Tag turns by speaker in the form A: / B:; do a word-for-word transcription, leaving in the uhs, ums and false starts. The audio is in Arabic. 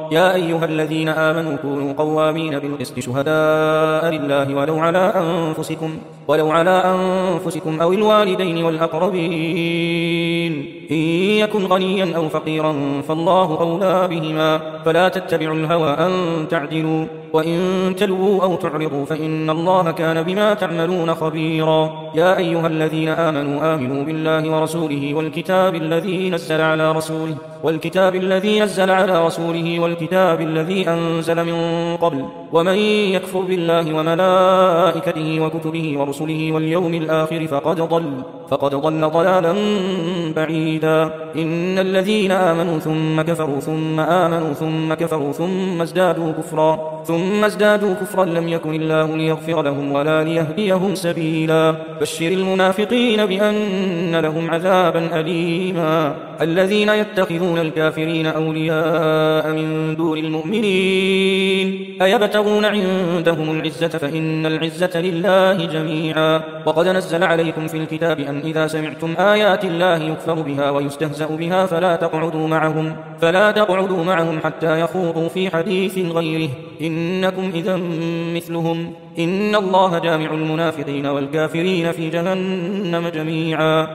A: يا أيها الذين آمنوا كونوا قوامين بالقسط شهداء لله ولو على أنفسكم ولو على أنفسكم أو الوالدين والأقربين إن يكن غنيا أو فقيرا فالله أولى بهما فلا تتبعوا الهوى أن تعدلوا وإن تلووا أو تعرضوا فإن الله كان بما تعملون خبيرا. يا أيها الذين آمنوا آمنوا بالله ورسوله والكتاب الذي نزل على رسوله والكتاب الذي نزل على رسوله والكتاب الذي أنزل من قبل ومن يكفر بالله وملائكته وكتبه ورسله واليوم الآخر فقد ضل فقد ضل ضلالا بعيدا. إن الذين آمنوا ثم كفروا ثم آمنوا ثم كفروا ثم ازدادوا كفرا ثم ازدادوا كفرا لم يكن الله ليغفر لهم ولا ليهديهم سبيلا. بشر المنافقين بأن لهم عذابا أليما. الذين يتخذون الكافرين أولياء من دون المؤمنين أيبتغون عندهم العزة فإن العزة لله جميعا. وقد نزل عليكم في الكتاب أن إذا سمعتم آيات الله يكفر بها ويستهزأ بها فلا تقعدوا معهم فلا تقعدوا معهم حتى يخوضوا في حديث غيره إنكم إذا مثلهم إن الله جامع المنافقين والكافرين في جهنم جميعا.